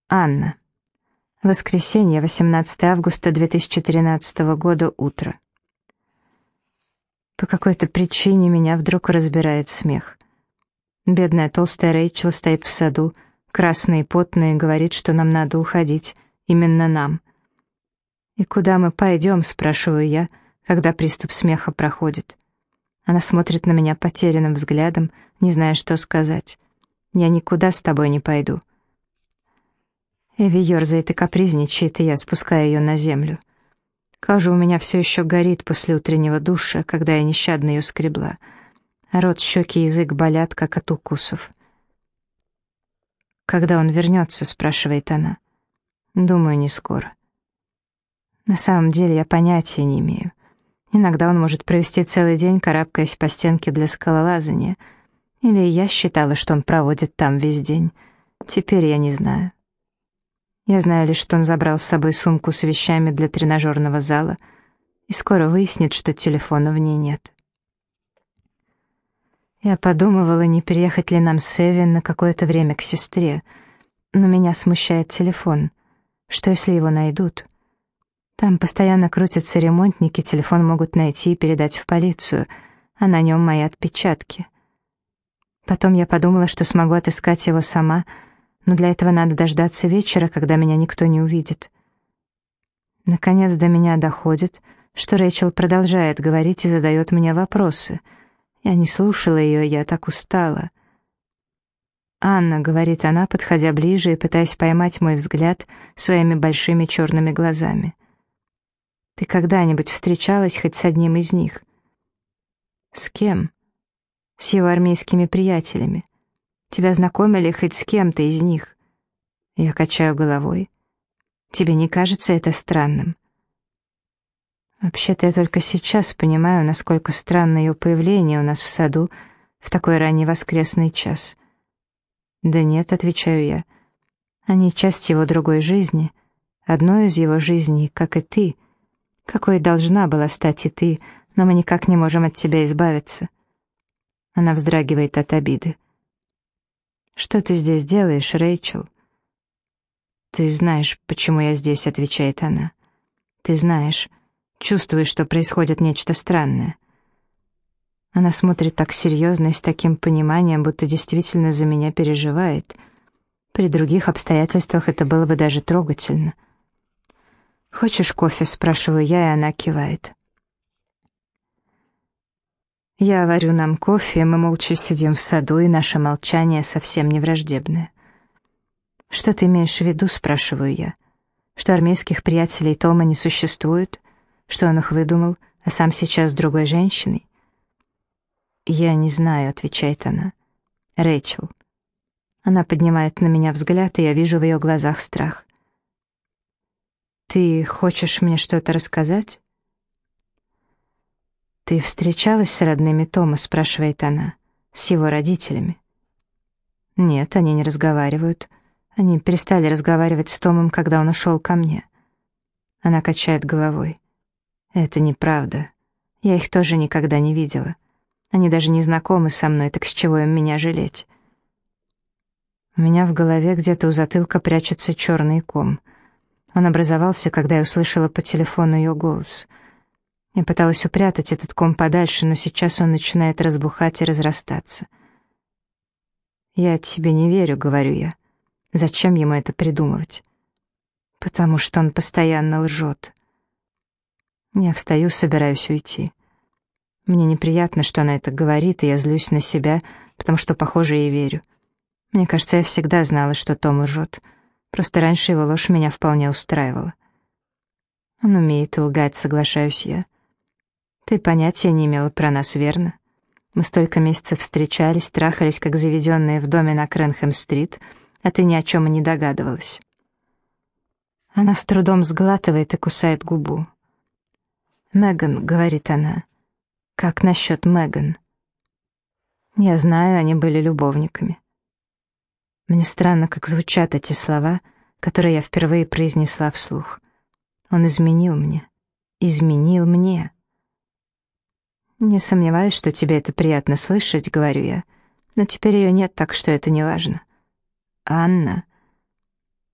Анна. Воскресенье, 18 августа 2013 года, утро. По какой-то причине меня вдруг разбирает смех. Бедная толстая Рэйчел стоит в саду, красная и потная, и говорит, что нам надо уходить, именно нам. «И куда мы пойдем?» — спрашиваю я, когда приступ смеха проходит. Она смотрит на меня потерянным взглядом, не зная, что сказать. «Я никуда с тобой не пойду». Эви ерзает и капризничает, и я спускаю ее на землю. Кожа у меня все еще горит после утреннего душа, когда я нещадно ее скребла. Рот, щеки и язык болят, как от укусов. «Когда он вернется?» — спрашивает она. «Думаю, не скоро». На самом деле я понятия не имею. Иногда он может провести целый день, карабкаясь по стенке для скалолазания. Или я считала, что он проводит там весь день. Теперь я не знаю. Я знаю лишь, что он забрал с собой сумку с вещами для тренажерного зала и скоро выяснит, что телефона в ней нет. Я подумывала, не переехать ли нам с Эви на какое-то время к сестре, но меня смущает телефон. Что, если его найдут? Там постоянно крутятся ремонтники, телефон могут найти и передать в полицию, а на нем мои отпечатки. Потом я подумала, что смогу отыскать его сама, но для этого надо дождаться вечера, когда меня никто не увидит. Наконец до меня доходит, что Рэйчел продолжает говорить и задает мне вопросы. Я не слушала ее, я так устала. «Анна», — говорит она, подходя ближе и пытаясь поймать мой взгляд своими большими черными глазами. «Ты когда-нибудь встречалась хоть с одним из них?» «С кем?» «С его армейскими приятелями. Тебя знакомили хоть с кем-то из них?» Я качаю головой. «Тебе не кажется это странным?» Вообще-то я только сейчас понимаю, насколько странно ее появление у нас в саду в такой ранний воскресный час. «Да нет», — отвечаю я, — «они часть его другой жизни, одной из его жизней, как и ты, какой должна была стать и ты, но мы никак не можем от тебя избавиться». Она вздрагивает от обиды. «Что ты здесь делаешь, Рэйчел?» «Ты знаешь, почему я здесь», — отвечает она. «Ты знаешь, чувствуешь, что происходит нечто странное». Она смотрит так серьезно и с таким пониманием, будто действительно за меня переживает. При других обстоятельствах это было бы даже трогательно. «Хочешь кофе?» — спрашиваю я, и она кивает. Я варю нам кофе, мы молча сидим в саду, и наше молчание совсем не враждебное. «Что ты имеешь в виду?» — спрашиваю я. «Что армейских приятелей Тома не существует? Что он их выдумал, а сам сейчас с другой женщиной?» «Я не знаю», — отвечает она. «Рэйчел». Она поднимает на меня взгляд, и я вижу в ее глазах страх. «Ты хочешь мне что-то рассказать?» «Ты встречалась с родными Тома?» — спрашивает она. «С его родителями?» «Нет, они не разговаривают. Они перестали разговаривать с Томом, когда он ушел ко мне». Она качает головой. «Это неправда. Я их тоже никогда не видела. Они даже не знакомы со мной, так с чего им меня жалеть?» У меня в голове где-то у затылка прячется черный ком. Он образовался, когда я услышала по телефону ее голос. Я пыталась упрятать этот ком подальше, но сейчас он начинает разбухать и разрастаться. «Я тебе не верю», — говорю я. «Зачем ему это придумывать?» «Потому что он постоянно лжет». Я встаю, собираюсь уйти. Мне неприятно, что она это говорит, и я злюсь на себя, потому что, похоже, ей верю. Мне кажется, я всегда знала, что Том лжет. Просто раньше его ложь меня вполне устраивала. Он умеет лгать, соглашаюсь я. Ты понятия не имела про нас, верно? Мы столько месяцев встречались, трахались, как заведенные в доме на Кренхэм-стрит, а ты ни о чем и не догадывалась. Она с трудом сглатывает и кусает губу. «Меган», — говорит она. «Как насчет Меган?» Я знаю, они были любовниками. Мне странно, как звучат эти слова, которые я впервые произнесла вслух. Он изменил мне. Изменил мне. «Не сомневаюсь, что тебе это приятно слышать», — говорю я. «Но теперь ее нет, так что это не важно». «Анна».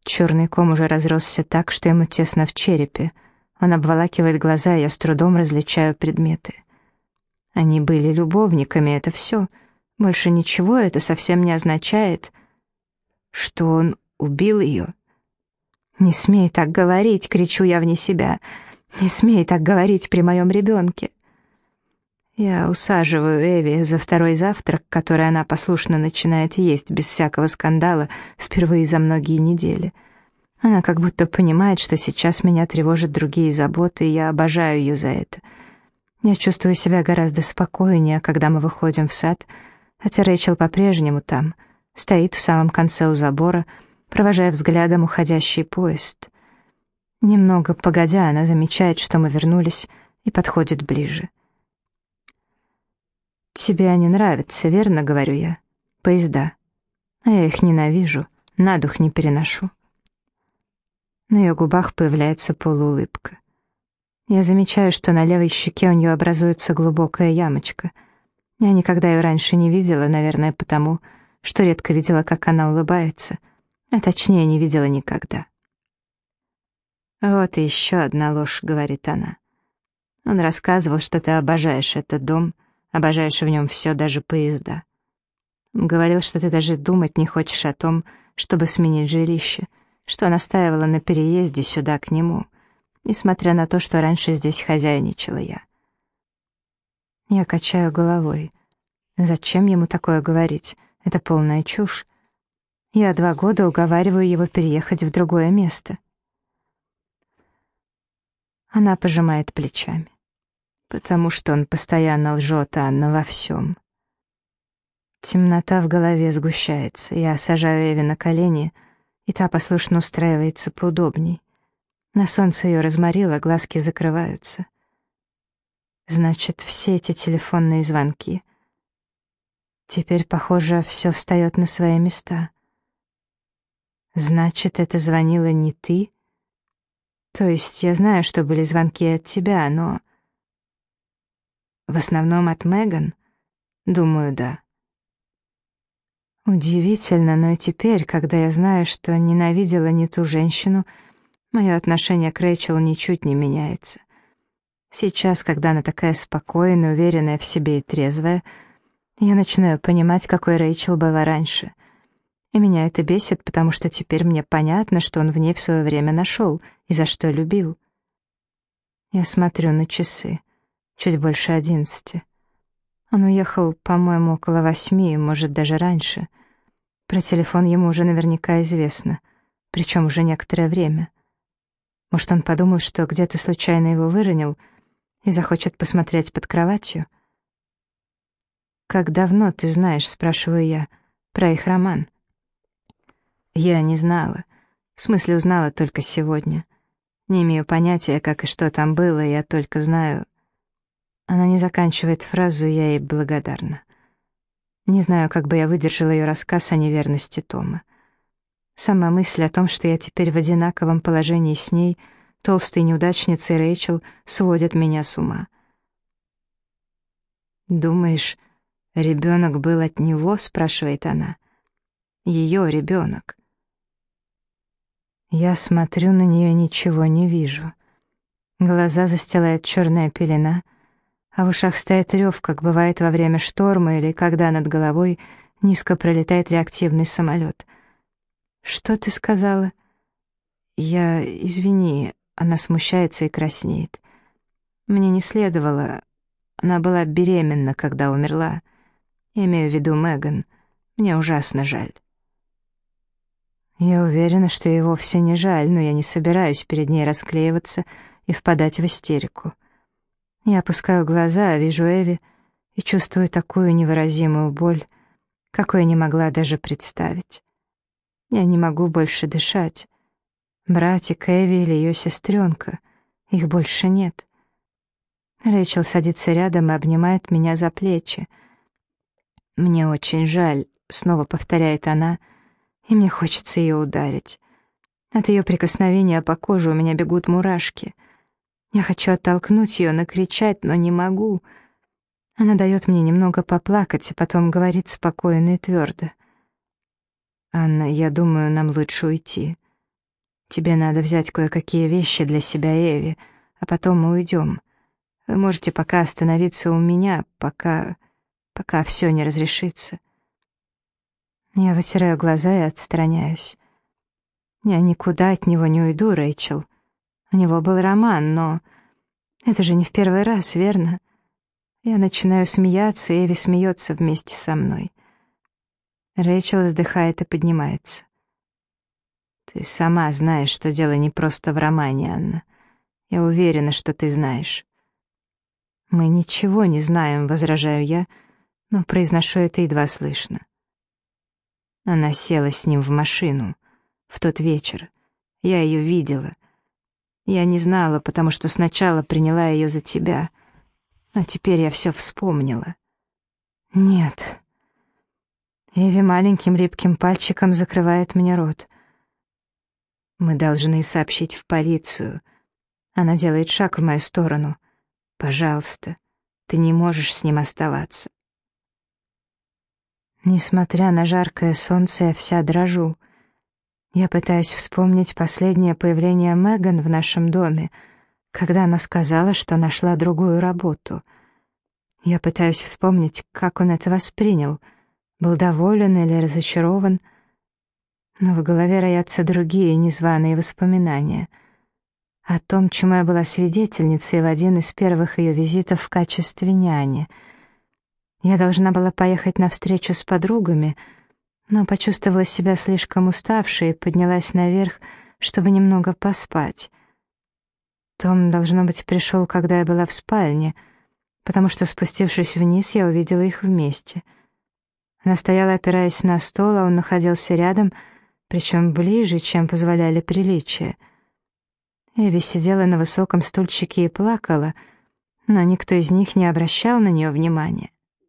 Черный ком уже разросся так, что ему тесно в черепе. Он обволакивает глаза, и я с трудом различаю предметы. Они были любовниками, это все. Больше ничего это совсем не означает. Что он убил ее? «Не смей так говорить!» — кричу я вне себя. «Не смей так говорить при моем ребенке!» Я усаживаю Эви за второй завтрак, который она послушно начинает есть без всякого скандала впервые за многие недели. Она как будто понимает, что сейчас меня тревожат другие заботы, и я обожаю ее за это. Я чувствую себя гораздо спокойнее, когда мы выходим в сад, хотя Рэйчел по-прежнему там, стоит в самом конце у забора, провожая взглядом уходящий поезд. Немного погодя, она замечает, что мы вернулись, и подходит ближе. «Тебе они нравятся, верно?» — говорю я. «Поезда. А я их ненавижу, на дух не переношу». На ее губах появляется полуулыбка. Я замечаю, что на левой щеке у нее образуется глубокая ямочка. Я никогда ее раньше не видела, наверное, потому, что редко видела, как она улыбается, а точнее не видела никогда. «Вот и еще одна ложь», — говорит она. «Он рассказывал, что ты обожаешь этот дом, обожаешь в нем все, даже поезда. Он говорил, что ты даже думать не хочешь о том, чтобы сменить жилище, что настаивала на переезде сюда к нему, несмотря на то, что раньше здесь хозяйничала я». Я качаю головой. Зачем ему такое говорить? Это полная чушь. Я 2 года уговариваю его переехать в другое место. Она пожимает плечами. Потому что он постоянно лжет, Анна, во всем. Темнота в голове сгущается. Я сажаю Эви на колени, и та послушно устраивается поудобней. На солнце ее разморило, глазки закрываются. Значит, все эти телефонные звонки. Теперь, похоже, все встает на свои места. Значит, это звонила не ты? То есть я знаю, что были звонки от тебя, но... В основном от Меган? Думаю, да. Удивительно, но и теперь, когда я знаю, что ненавидела не ту женщину, мое отношение к Рэйчел ничуть не меняется. Сейчас, когда она такая спокойная, уверенная в себе и трезвая, я начинаю понимать, какой Рэйчел была раньше. И меня это бесит, потому что теперь мне понятно, что он в ней в свое время нашел и за что любил. Я смотрю на часы. Чуть больше 11. Он уехал, по-моему, около 8, может, даже раньше. Про телефон ему уже наверняка известно, причем уже некоторое время. Может, он подумал, что где-то случайно его выронил и захочет посмотреть под кроватью? «Как давно ты знаешь, — спрашиваю я, — про их роман?» Я не знала. В смысле, узнала только сегодня. Не имею понятия, как и что там было, я только знаю... Она не заканчивает фразу, я ей благодарна. Не знаю, как бы я выдержала ее рассказ о неверности Тома. Сама мысль о том, что я теперь в одинаковом положении с ней, толстой неудачницей Рэйчел, сводит меня с ума. «Думаешь, ребенок был от него?» — спрашивает она. «Ее ребенок». Я смотрю на нее, ничего не вижу. Глаза застилает черная пелена, а в ушах стоит рев, как бывает во время шторма или когда над головой низко пролетает реактивный самолет. «Что ты сказала?» Извини», — она смущается и краснеет. «Мне не следовало. Она была беременна, когда умерла. Я имею в виду Меган. Мне ужасно жаль». Я уверена, что ей вовсе не жаль, но я не собираюсь перед ней расклеиваться и впадать в истерику. Я опускаю глаза, вижу Эви и чувствую такую невыразимую боль, какой не могла даже представить. Я не могу больше дышать. Братик Эви или ее сестренка, их больше нет. Рэйчел садится рядом и обнимает меня за плечи. «Мне очень жаль», — снова повторяет она, и мне хочется ее ударить. От ее прикосновения по коже у меня бегут мурашки. Я хочу оттолкнуть ее, накричать, но не могу. Она дает мне немного поплакать, а потом говорит спокойно и твердо. «Анна, я думаю, нам лучше уйти. Тебе надо взять кое-какие вещи для себя, Эви, а потом мы уйдем. Вы можете пока остановиться у меня, пока все не разрешится». Я вытираю глаза и отстраняюсь. Я никуда от него не уйду, Рэйчел. У него был роман, но это же не в первый раз, верно? Я начинаю смеяться, и Эви смеется вместе со мной. Рэйчел вздыхает и поднимается. «Ты сама знаешь, что дело не просто в романе, Анна. Я уверена, что ты знаешь». «Мы ничего не знаем», — возражаю я, но произношу это едва слышно. Она села с ним в машину в тот вечер. Я ее видела. Я не знала, потому что сначала приняла ее за тебя, но теперь я все вспомнила. Нет. Эви маленьким липким пальчиком закрывает мне рот. Мы должны сообщить в полицию. Она делает шаг в мою сторону. Пожалуйста, ты не можешь с ним оставаться. Несмотря на жаркое солнце, я вся дрожу. Я пытаюсь вспомнить последнее появление Меган в нашем доме, когда она сказала, что нашла другую работу. Я пытаюсь вспомнить, как он это воспринял, был доволен или разочарован, но в голове роятся другие незваные воспоминания о том, чему я была свидетельницей в один из первых ее визитов в качестве няни. Я должна была поехать на встречу с подругами, но почувствовала себя слишком уставшей и поднялась наверх, чтобы немного поспать. Том, должно быть, пришел, когда я была в спальне, потому что, спустившись вниз, я увидела их вместе. Она стояла, опираясь на стол, а он находился рядом, причем ближе, чем позволяли приличия. Эви сидела на высоком стульчике и плакала, но никто из них не обращал на нее внимания.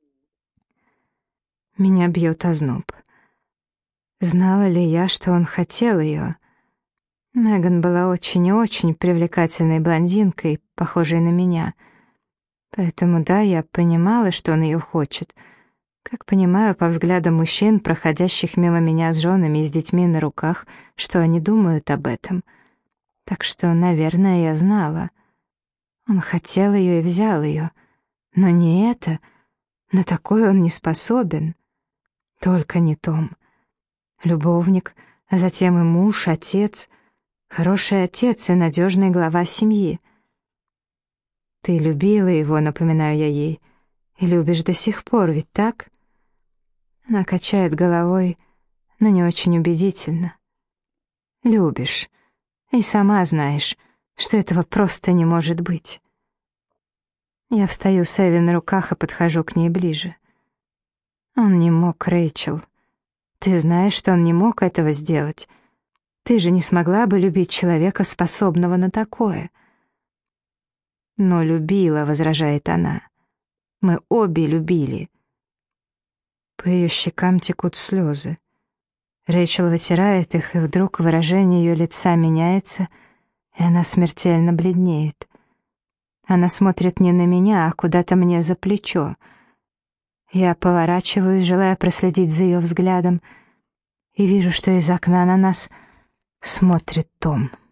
Меня бьет озноб. Знала ли я, что он хотел ее? Меган была очень и очень привлекательной блондинкой, похожей на меня. Поэтому да, я понимала, что он ее хочет. Как понимаю по взглядам мужчин, проходящих мимо меня с женами и с детьми на руках, что они думают об этом. Так что, наверное, я знала. Он хотел ее и взял ее. Но не это. На такое он не способен. Только не Том. Любовник, а затем и муж, отец. Хороший отец и надежный глава семьи. Ты любила его, напоминаю я ей, и любишь до сих пор, ведь так? Она качает головой, но не очень убедительно. Любишь, и сама знаешь, что этого просто не может быть. Я встаю с Эви на руках и подхожу к ней ближе. Он не мог, Рэйчел. Ты знаешь, что он не мог этого сделать. Ты же не смогла бы любить человека, способного на такое. Но любила, возражает она. Мы обе любили. По ее щекам текут слезы. Рэйчел вытирает их, и вдруг выражение ее лица меняется, и она смертельно бледнеет. Она смотрит не на меня, а куда-то мне за плечо. Я поворачиваюсь, желая проследить за ее взглядом, и вижу, что из окна на нас смотрит Том.